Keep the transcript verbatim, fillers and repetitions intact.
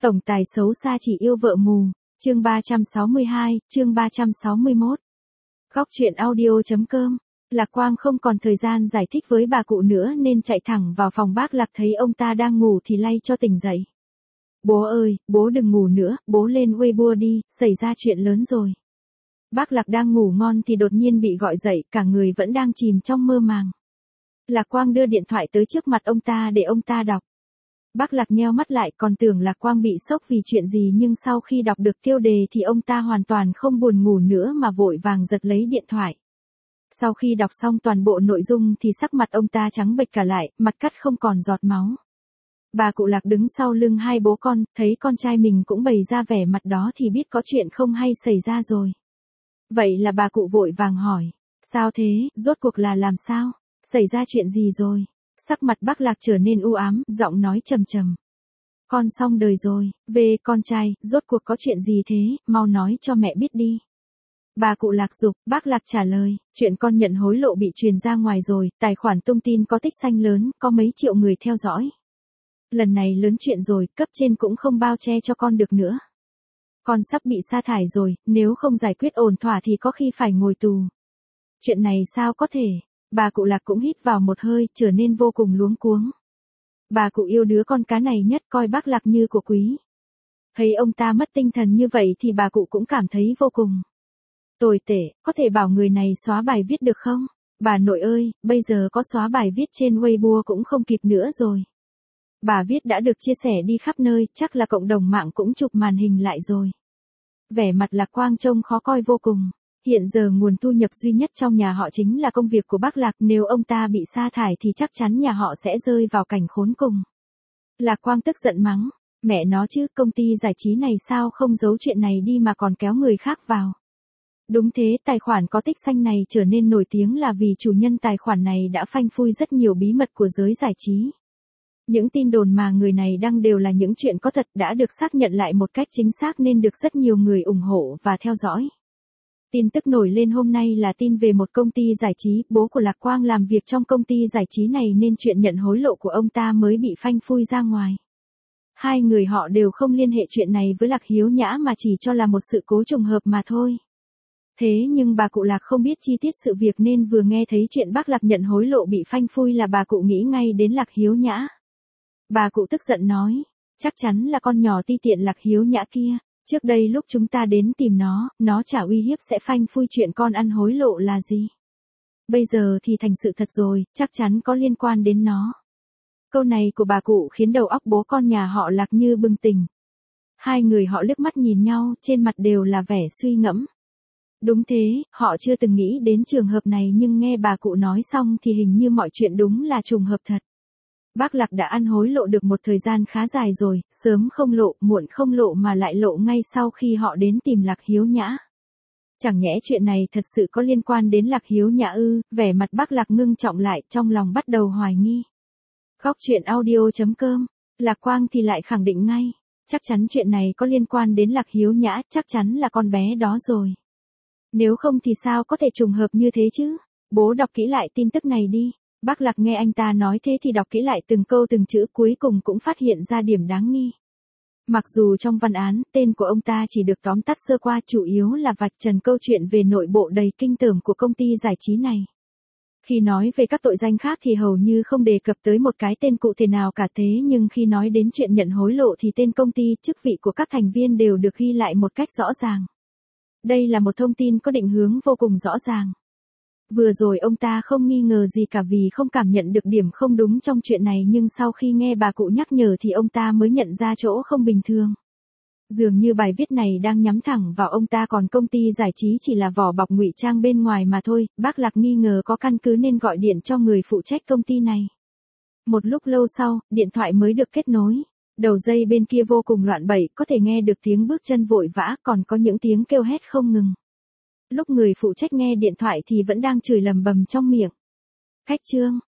Tổng tài xấu xa chỉ yêu vợ mù, chương ba trăm sáu mươi hai, chương ba trăm sáu mươi mốt. Góc truyện audio.com, Lạc Quang không còn thời gian giải thích với bà cụ nữa nên chạy thẳng vào phòng bác Lạc, thấy ông ta đang ngủ thì lay cho tỉnh dậy. Bố ơi, bố đừng ngủ nữa, bố lên Weibo đi, xảy ra chuyện lớn rồi. Bác Lạc đang ngủ ngon thì đột nhiên bị gọi dậy, cả người vẫn đang chìm trong mơ màng. Lạc Quang đưa điện thoại tới trước mặt ông ta để ông ta đọc. Bác Lạc nheo mắt lại, còn tưởng Lạc Quang bị sốc vì chuyện gì, nhưng sau khi đọc được tiêu đề thì ông ta hoàn toàn không buồn ngủ nữa mà vội vàng giật lấy điện thoại. Sau khi đọc xong toàn bộ nội dung thì sắc mặt ông ta trắng bệch cả lại, mặt cắt không còn giọt máu. Bà cụ Lạc đứng sau lưng hai bố con, thấy con trai mình cũng bày ra vẻ mặt đó thì biết có chuyện không hay xảy ra rồi. Vậy là bà cụ vội vàng hỏi, sao thế, rốt cuộc là làm sao, xảy ra chuyện gì rồi? Sắc mặt bác Lạc trở nên u ám, giọng nói trầm trầm. Con xong đời rồi, về con trai, rốt cuộc có chuyện gì thế, mau nói cho mẹ biết đi. Bà cụ Lạc giục, bác Lạc trả lời, chuyện con nhận hối lộ bị truyền ra ngoài rồi, tài khoản tung tin có tích xanh lớn, có mấy triệu người theo dõi. Lần này lớn chuyện rồi, cấp trên cũng không bao che cho con được nữa. Con sắp bị sa thải rồi, nếu không giải quyết ổn thỏa thì có khi phải ngồi tù. Chuyện này sao có thể? Bà cụ Lạc cũng hít vào một hơi, trở nên vô cùng luống cuống. Bà cụ yêu đứa con cá này nhất, coi bác Lạc như của quý. Thấy ông ta mất tinh thần như vậy thì bà cụ cũng cảm thấy vô cùng tồi tệ, có thể bảo người này xóa bài viết được không? Bà nội ơi, bây giờ có xóa bài viết trên Weibo cũng không kịp nữa rồi. Bà viết đã được chia sẻ đi khắp nơi, chắc là cộng đồng mạng cũng chụp màn hình lại rồi. Vẻ mặt Lạc Quang trông khó coi vô cùng. Hiện giờ nguồn thu nhập duy nhất trong nhà họ chính là công việc của bác Lạc, nếu ông ta bị sa thải thì chắc chắn nhà họ sẽ rơi vào cảnh khốn cùng. Lạc Quang tức giận mắng, mẹ nó chứ, công ty giải trí này sao không giấu chuyện này đi mà còn kéo người khác vào. Đúng thế, tài khoản có tích xanh này trở nên nổi tiếng là vì chủ nhân tài khoản này đã phanh phui rất nhiều bí mật của giới giải trí. Những tin đồn mà người này đăng đều là những chuyện có thật, đã được xác nhận lại một cách chính xác nên được rất nhiều người ủng hộ và theo dõi. Tin tức nổi lên hôm nay là tin về một công ty giải trí, bố của Lạc Quang làm việc trong công ty giải trí này nên chuyện nhận hối lộ của ông ta mới bị phanh phui ra ngoài. Hai người họ đều không liên hệ chuyện này với Lạc Hiếu Nhã mà chỉ cho là một sự cố trùng hợp mà thôi. Thế nhưng bà cụ Lạc không biết chi tiết sự việc nên vừa nghe thấy chuyện bác Lạc nhận hối lộ bị phanh phui là bà cụ nghĩ ngay đến Lạc Hiếu Nhã. Bà cụ tức giận nói, chắc chắn là con nhỏ ti tiện Lạc Hiếu Nhã kia. Trước đây lúc chúng ta đến tìm nó, nó chả uy hiếp sẽ phanh phui chuyện con ăn hối lộ là gì. Bây giờ thì thành sự thật rồi, chắc chắn có liên quan đến nó. Câu này của bà cụ khiến đầu óc bố con nhà họ Lạc như bừng tỉnh. Hai người họ liếc mắt nhìn nhau, trên mặt đều là vẻ suy ngẫm. Đúng thế, họ chưa từng nghĩ đến trường hợp này nhưng nghe bà cụ nói xong thì hình như mọi chuyện đúng là trùng hợp thật. Bác Lạc đã ăn hối lộ được một thời gian khá dài rồi, sớm không lộ, muộn không lộ mà lại lộ ngay sau khi họ đến tìm Lạc Hiếu Nhã. Chẳng nhẽ chuyện này thật sự có liên quan đến Lạc Hiếu Nhã ư? Vẻ mặt bác Lạc ngưng trọng lại, trong lòng bắt đầu hoài nghi. Góc truyện audio.com, Lạc Quang thì lại khẳng định ngay, chắc chắn chuyện này có liên quan đến Lạc Hiếu Nhã, chắc chắn là con bé đó rồi. Nếu không thì sao có thể trùng hợp như thế chứ? Bố đọc kỹ lại tin tức này đi. Bác Lạc nghe anh ta nói thế thì đọc kỹ lại từng câu từng chữ, cuối cùng cũng phát hiện ra điểm đáng nghi. Mặc dù trong văn án, tên của ông ta chỉ được tóm tắt sơ qua, chủ yếu là vạch trần câu chuyện về nội bộ đầy kinh tởm của công ty giải trí này. Khi nói về các tội danh khác thì hầu như không đề cập tới một cái tên cụ thể nào cả, thế nhưng khi nói đến chuyện nhận hối lộ thì tên công ty, chức vị của các thành viên đều được ghi lại một cách rõ ràng. Đây là một thông tin có định hướng vô cùng rõ ràng. Vừa rồi ông ta không nghi ngờ gì cả vì không cảm nhận được điểm không đúng trong chuyện này, nhưng sau khi nghe bà cụ nhắc nhở thì ông ta mới nhận ra chỗ không bình thường. Dường như bài viết này đang nhắm thẳng vào ông ta, còn công ty giải trí chỉ là vỏ bọc ngụy trang bên ngoài mà thôi. Bác Lạc nghi ngờ có căn cứ nên gọi điện cho người phụ trách công ty này. Một lúc lâu sau, điện thoại mới được kết nối. Đầu dây bên kia vô cùng loạn bẩy, có thể nghe được tiếng bước chân vội vã, còn có những tiếng kêu hét không ngừng. Lúc người phụ trách nghe điện thoại thì vẫn đang chửi lầm bầm trong miệng. Khách Trương,